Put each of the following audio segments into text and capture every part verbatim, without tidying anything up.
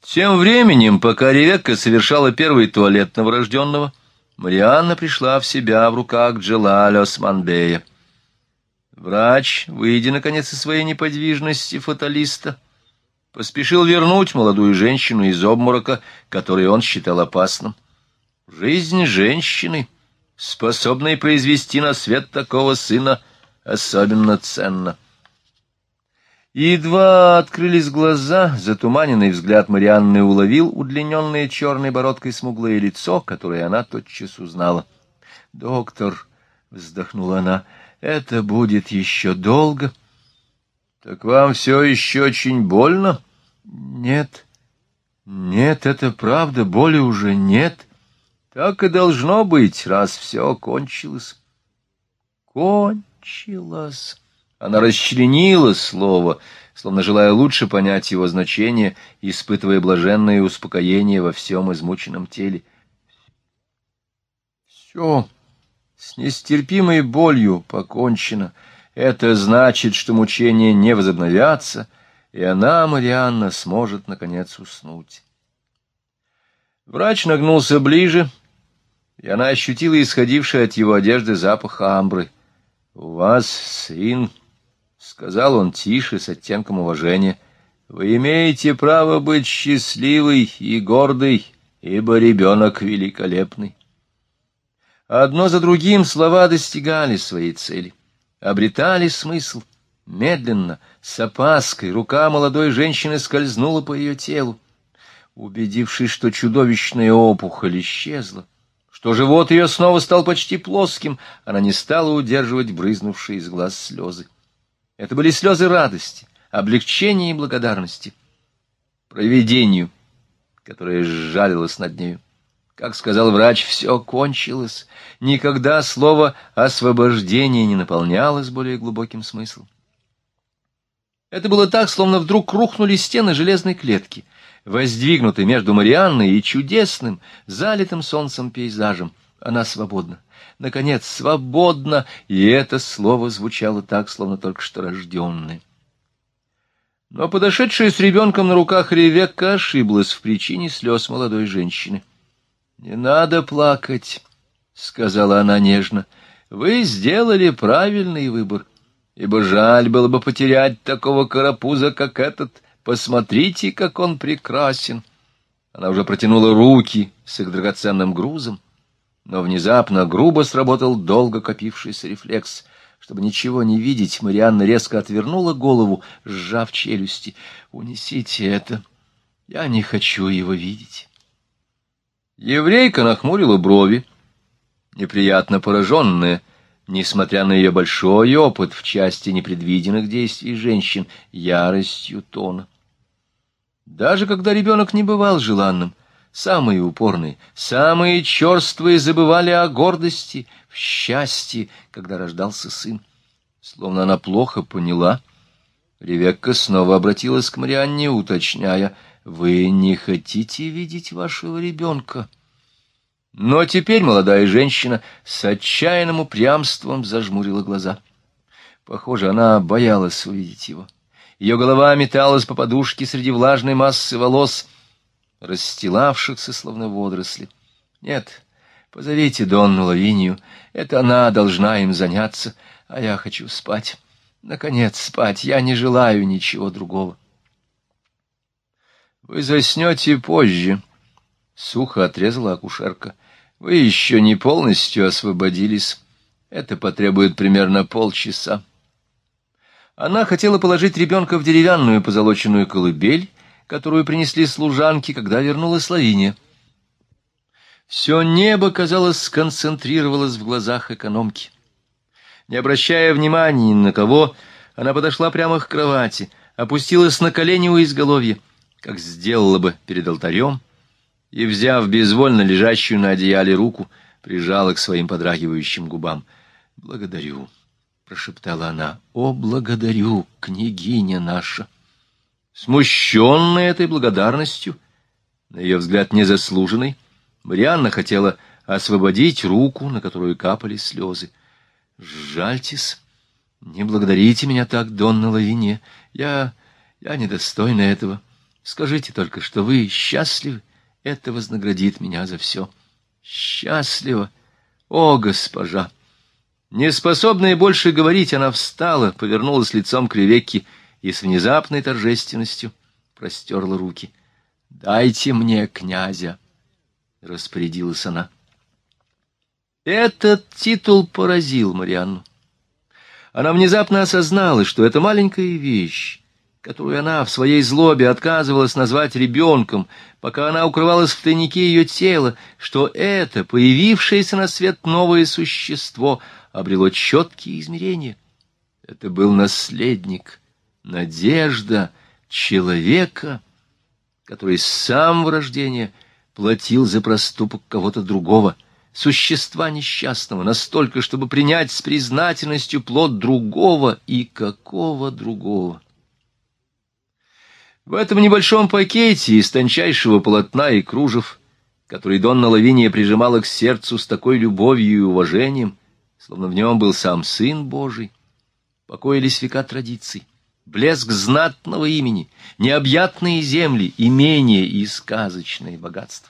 Тем временем, пока Ревекка совершала первый туалет новорожденного, Марианна пришла в себя в руках Джелаля Осман-бея. Врач, выйдя, наконец, из своей неподвижности фаталиста, поспешил вернуть молодую женщину из обморока, который он считал опасным. Жизнь женщины, способной произвести на свет такого сына, особенно ценна. Едва открылись глаза, затуманенный взгляд Марианны уловил удлиненное черной бородкой смуглое лицо, которое она тотчас узнала. — Доктор, — вздохнула она, — это будет еще долго. — Так вам все еще очень больно? — Нет, нет, это правда, боли уже нет. Так и должно быть, раз все кончилось. Кончилось. Она расчленила слово, словно желая лучше понять его значение, испытывая блаженное успокоение во всем измученном теле. Все с нестерпимой болью покончено. Это значит, что мучения не возобновятся, и она, Марианна, сможет, наконец, уснуть. Врач нагнулся ближе, и она ощутила исходивший от его одежды запах амбры. — У вас сын, — сказал он тише, с оттенком уважения, — вы имеете право быть счастливой и гордой, ибо ребенок великолепный. Одно за другим слова достигали своей цели, обретали смысл. Медленно, с опаской, рука молодой женщины скользнула по ее телу. Убедившись, что чудовищная опухоль исчезла, что живот ее снова стал почти плоским, она не стала удерживать брызнувшие из глаз слезы. Это были слезы радости, облегчения и благодарности. Провидению, которое сжалилось над нею. Как сказал врач, все кончилось. Никогда слово «освобождение» не наполнялось более глубоким смыслом. Это было так, словно вдруг рухнули стены железной клетки, воздвигнутой между Марианной и чудесным, залитым солнцем пейзажем. Она свободна. Наконец, свободна, и это слово звучало так, словно только что рожденное. Но подошедшая с ребенком на руках Ревекка ошиблась в причине слез молодой женщины. — Не надо плакать, — сказала она нежно, — вы сделали правильный выбор, ибо жаль было бы потерять такого карапуза, как этот. Посмотрите, как он прекрасен. Она уже протянула руки с их драгоценным грузом, но внезапно грубо сработал долго копившийся рефлекс. Чтобы ничего не видеть, Марианна резко отвернула голову, сжав челюсти. — Унесите это. Я не хочу его видеть. Еврейка нахмурила брови, неприятно пораженная, несмотря на ее большой опыт в части непредвиденных действий женщин, яростью тона. Даже когда ребенок не бывал желанным, самые упорные, самые черствые забывали о гордости, в счастье, когда рождался сын. Словно она плохо поняла, Ревекка снова обратилась к Марианне, уточняя: «Вы не хотите видеть вашего ребенка?» Но теперь молодая женщина с отчаянным упрямством зажмурила глаза. Похоже, она боялась увидеть его. Ее голова металась по подушке среди влажной массы волос, расстилавшихся, словно водоросли. «Нет, позовите Донну Лавинию, это она должна им заняться, а я хочу спать. Наконец, спать, я не желаю ничего другого». «Вы заснете позже», — сухо отрезала акушерка. «Вы еще не полностью освободились. Это потребует примерно полчаса». Она хотела положить ребенка в деревянную позолоченную колыбель, которую принесли служанки, когда вернулась Лавиния. Все небо, казалось, сконцентрировалось в глазах экономки. Не обращая внимания ни на кого, она подошла прямо к кровати, опустилась на колени у изголовья, как сделала бы перед алтарем, и, взяв безвольно лежащую на одеяле руку, прижала к своим подрагивающим губам. «Благодарю», — прошептала она, — «о, благодарю, княгиня наша». Смущенная этой благодарностью, на ее взгляд незаслуженной, Марианна хотела освободить руку, на которую капали слезы. «Жальтесь, не благодарите меня так, Донна Лавиния, я... я недостойна этого. Скажите только, что вы счастливы, это вознаградит меня за все. Счастлива, о, госпожа! Неспособная больше говорить, она встала, повернулась лицом к Ревекке и с внезапной торжественностью простерла руки. «Дайте мне князя!» — распорядилась она. Этот титул поразил Марианну. Она внезапно осознала, что эта маленькая вещь, которую она в своей злобе отказывалась назвать ребенком, пока она укрывалась в тайнике ее тела, что это, появившееся на свет новое существо, обрело четкие измерения. Это был наследник, надежда человека, который с самого рождения платил за проступок кого-то другого, существа несчастного, настолько, чтобы принять с признательностью плод другого, и какого другого. В этом небольшом пакете из тончайшего полотна и кружев, который Донна Лавиния прижимала к сердцу с такой любовью и уважением, словно в нем был сам Сын Божий, покоились века традиций, блеск знатного имени, необъятные земли, имения и сказочные богатства.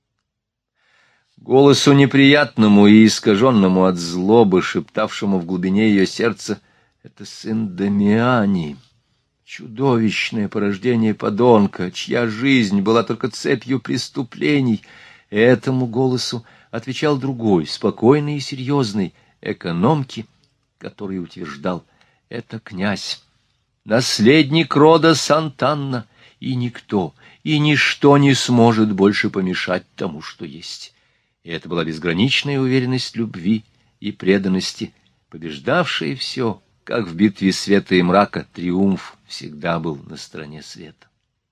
Голосу неприятному и искаженному от злобы, шептавшему в глубине ее сердца: «Это сын Дамиани, чудовищное порождение подонка, чья жизнь была только цепью преступлений». Этому голосу отвечал другой, спокойный и серьезный, экономки, который утверждал: «Это князь, наследник рода Сантанна, и никто и ничто не сможет больше помешать тому, что есть». И это была безграничная уверенность любви и преданности, побеждавшая все, как в битве света и мрака триумф всегда был на стороне света.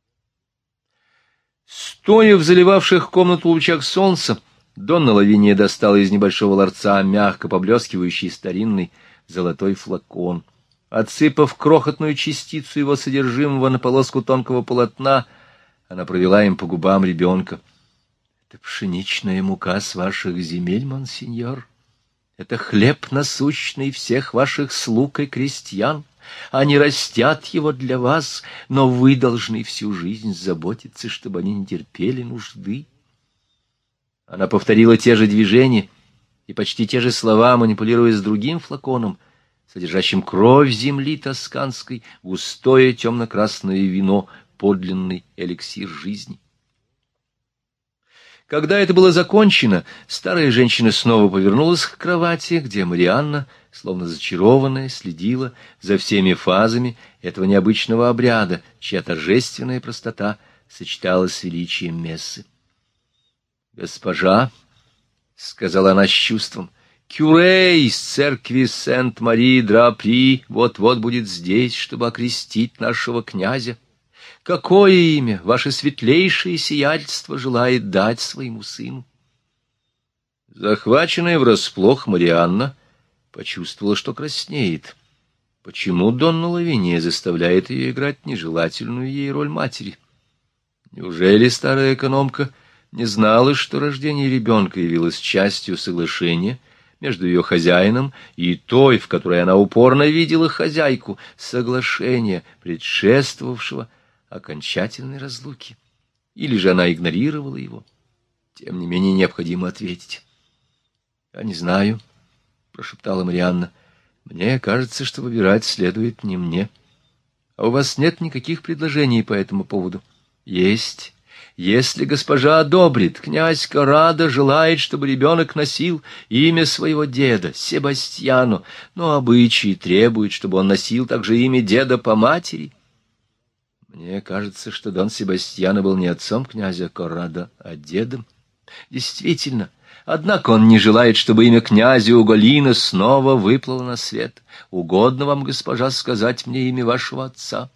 Стоя в заливавших комнату лучах солнца, Донна Лавиния достала из небольшого ларца мягко поблескивающий старинный золотой флакон. Отсыпав крохотную частицу его содержимого на полоску тонкого полотна, она провела им по губам ребенка. «Это пшеничная мука с ваших земель, монсеньор. Это хлеб насущный всех ваших слуг и крестьян. Они растят его для вас, но вы должны всю жизнь заботиться, чтобы они не терпели нужды». Она повторила те же движения и почти те же слова, манипулируя с другим флаконом, содержащим кровь земли тосканской, густое темно-красное вино, подлинный эликсир жизни. Когда это было закончено, старая женщина снова повернулась к кровати, где Марианна, словно зачарованная, следила за всеми фазами этого необычного обряда, чья торжественная простота сочеталась с величием мессы. «Госпожа», — сказала она с чувством, — «кюре из церкви Сент-Мари-Дра-При вот-вот будет здесь, чтобы окрестить нашего князя. Какое имя ваше светлейшее сиятельство желает дать своему сыну?» Захваченная врасплох, Марианна почувствовала, что краснеет. Почему Донна Лавиния заставляет ее играть нежелательную ей роль матери? Неужели старая экономка не знала, что рождение ребенка явилось частью соглашения между ее хозяином и той, в которой она упорно видела хозяйку, соглашения, предшествовавшего окончательной разлуки? Или же она игнорировала его? Тем не менее, необходимо ответить. «Я не знаю», — прошептала Марианна. «Мне кажется, что выбирать следует не мне. А у вас нет никаких предложений по этому поводу?» «Есть. Если госпожа одобрит, князь Коррадо желает, чтобы ребенок носил имя своего деда, Себастьяно, но обычаи требуют, чтобы он носил также имя деда по матери». «Мне кажется, что Дон Себастьяно был не отцом князя Коррадо, а дедом». «Действительно. Однако он не желает, чтобы имя князя Уголина снова выплыло на свет. Угодно вам, госпожа, сказать мне имя вашего отца?»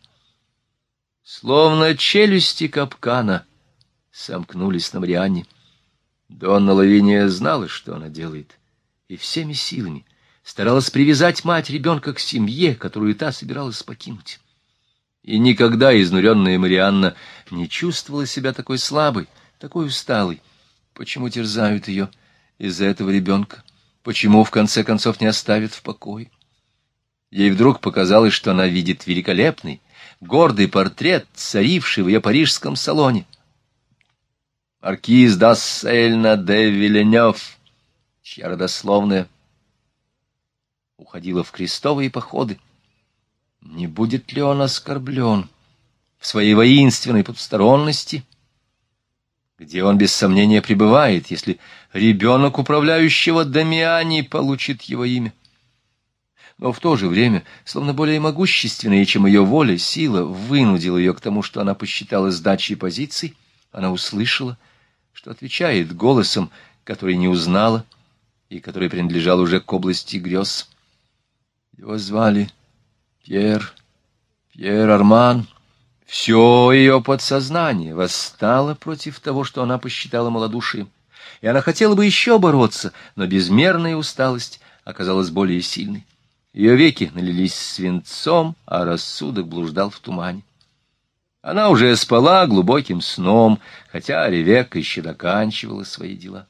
Словно челюсти капкана сомкнулись на Марианне. Донна Лавиния знала, что она делает, и всеми силами старалась привязать мать ребенка к семье, которую та собиралась покинуть. И никогда изнуренная Марианна не чувствовала себя такой слабой, такой усталой. Почему терзают ее из-за этого ребенка? Почему, в конце концов, не оставят в покое? Ей вдруг показалось, что она видит великолепный, гордый портрет, царивший в ее парижском салоне. Маркиз Дассельна де Вильнёв, чья родословная уходила в крестовые походы. Не будет ли он оскорблен в своей воинственной потусторонности, где он без сомнения пребывает, если ребенок управляющего Дамиани получит его имя? Но в то же время, словно более могущественная, чем ее воля, сила вынудила ее к тому, что она посчитала сдачей позиций. Она услышала, что отвечает голосом, который не узнала и который принадлежал уже к области грез. Его звали Пьер, Пьер Арман. Все ее подсознание восстало против того, что она посчитала малодушием, и она хотела бы еще бороться, но безмерная усталость оказалась более сильной. Ее веки налились свинцом, а рассудок блуждал в тумане. Она уже спала глубоким сном, хотя Ревекка еще доканчивала свои дела.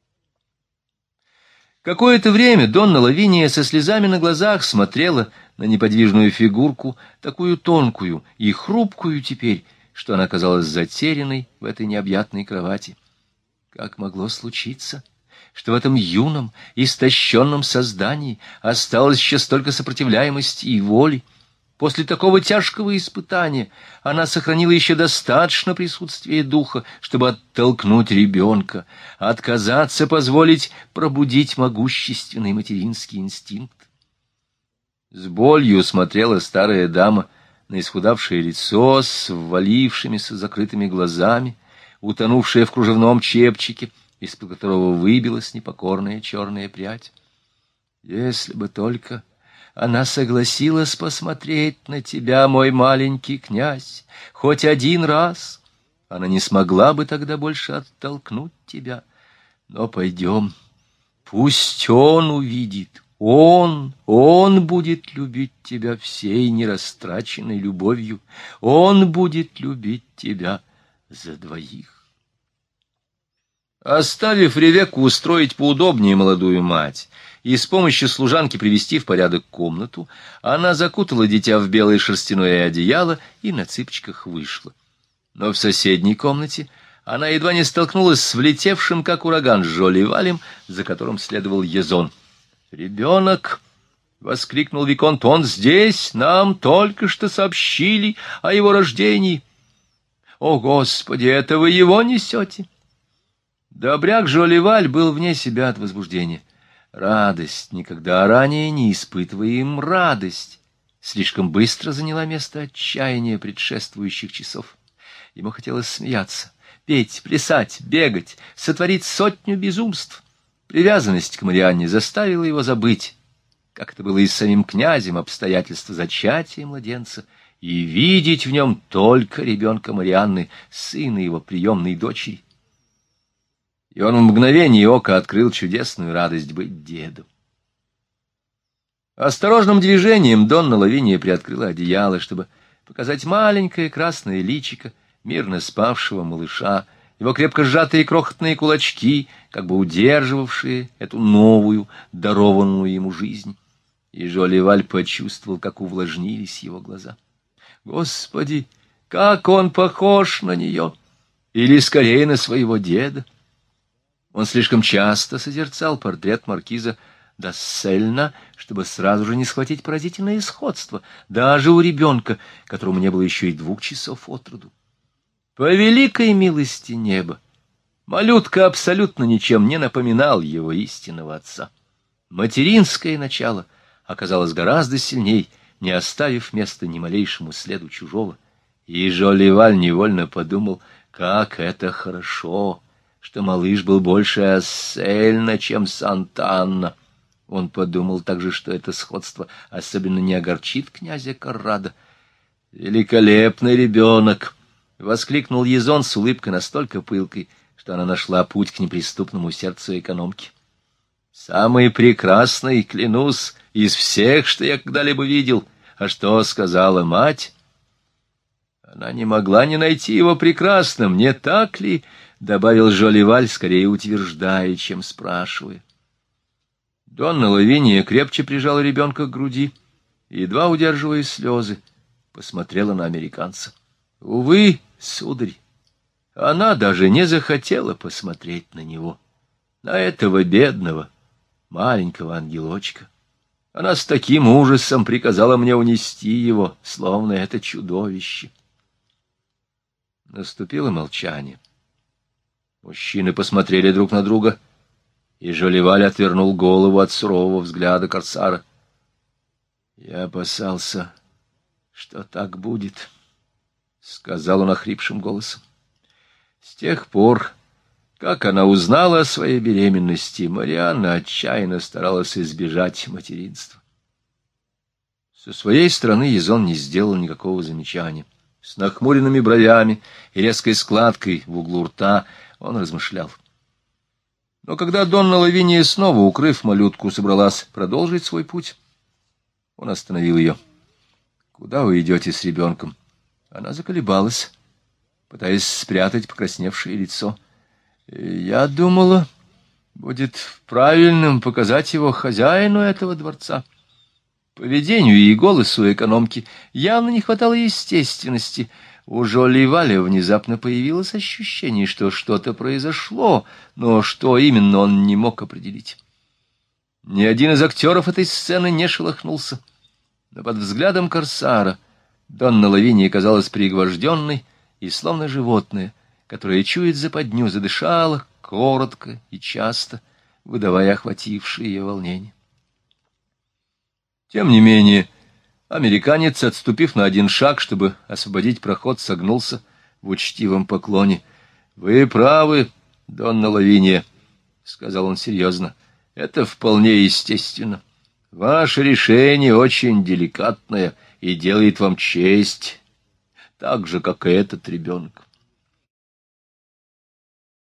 Какое-то время Донна Лавиния со слезами на глазах смотрела на неподвижную фигурку, такую тонкую и хрупкую теперь, что она казалась затерянной в этой необъятной кровати. Как могло случиться, что в этом юном, истощенном создании осталось еще столько сопротивляемости и воли? После такого тяжкого испытания она сохранила еще достаточно присутствия духа, чтобы оттолкнуть ребенка, отказаться позволить пробудить могущественный материнский инстинкт. С болью смотрела старая дама на исхудавшее лицо с ввалившимися закрытыми глазами, утонувшее в кружевном чепчике, из-под которого выбилась непокорная черная прядь. Если бы только она согласилась посмотреть на тебя, мой маленький князь, хоть один раз, она не смогла бы тогда больше оттолкнуть тебя. Но пойдем, пусть он увидит, он, он будет любить тебя всей нерастраченной любовью, он будет любить тебя за двоих. Оставив Ревекку устроить поудобнее молодую мать и с помощью служанки привести в порядок комнату, она закутала дитя в белое шерстяное одеяло и на цыпочках вышла. Но в соседней комнате она едва не столкнулась с влетевшим, как ураган, Жолливалем, за которым следовал Езон. «Ребенок!» — воскликнул виконт. «Он здесь! Нам только что сообщили о его рождении!» «О, Господи, это вы его несете?» Добряк Жолливаль был вне себя от возбуждения. Радость, никогда ранее не испытывая им радость, слишком быстро заняла место отчаяния предшествующих часов. Ему хотелось смеяться, петь, плясать, бегать, сотворить сотню безумств. Привязанность к Марианне заставила его забыть, как это было и с самим князем, обстоятельства зачатия младенца, и видеть в нем только ребенка Марианны, сына его приемной дочери. И он в мгновение ока открыл чудесную радость быть дедом. Осторожным движением Донна Лавиния приоткрыла одеяло, чтобы показать маленькое красное личико мирно спавшего малыша, его крепко сжатые крохотные кулачки, как бы удерживавшие эту новую, дарованную ему жизнь. И Жолливаль почувствовал, как увлажнились его глаза. Господи, как он похож на нее! Или, скорее, на своего деда! Он слишком часто созерцал портрет маркиза Дассельна, чтобы сразу же не схватить поразительное сходство, даже у ребенка, которому не было еще и двух часов от роду. По великой милости неба, малютка абсолютно ничем не напоминал его истинного отца. Материнское начало оказалось гораздо сильней, не оставив места ни малейшему следу чужого. И Жолливаль невольно подумал, как это хорошо, что малыш был больше Ассельна, чем Санта-Анна. Он подумал также, что это сходство особенно не огорчит князя Коррада. «Великолепный ребенок!» — воскликнул Езон с улыбкой настолько пылкой, что она нашла путь к неприступному сердцу экономки. «Самый прекрасный, клянусь, из всех, что я когда-либо видел. А что сказала мать?» «Она не могла не найти его прекрасным, не так ли?» — добавил Жолливаль, скорее утверждая, чем спрашивая. Донна Лавиния крепче прижала ребенка к груди, едва удерживая слезы, посмотрела на американца. Увы, сударь, она даже не захотела посмотреть на него, на этого бедного маленького ангелочка. Она с таким ужасом приказала мне унести его, словно это чудовище. Наступило молчание. Мужчины посмотрели друг на друга, и Жолливаль отвернул голову от сурового взгляда корсара. «Я опасался, что так будет», — сказал он охрипшим голосом. С тех пор, как она узнала о своей беременности, Марианна отчаянно старалась избежать материнства. Со своей стороны Язон не сделал никакого замечания. С нахмуренными бровями и резкой складкой в углу рта он размышлял. Но когда Донна Лавиния, снова укрыв малютку, собралась продолжить свой путь, он остановил ее. «Куда вы идете с ребенком?» Она заколебалась, пытаясь спрятать покрасневшее лицо. «Я думала, будет правильным показать его хозяину этого дворца». Поведению и голосу экономки явно не хватало естественности. У Жолливаля внезапно появилось ощущение, что что-то произошло, но что именно он не мог определить. Ни один из актеров этой сцены не шелохнулся, но под взглядом корсара Донна Лавиния казалась пригвожденной и словно животное, которое чует западню, задышала коротко и часто, выдавая охватившее ее волнение. Тем не менее, американец, отступив на один шаг, чтобы освободить проход, согнулся в учтивом поклоне. — Вы правы, Донна Лавиния, — сказал он серьезно, — это вполне естественно. Ваше решение очень деликатное и делает вам честь, так же, как и этот ребенок.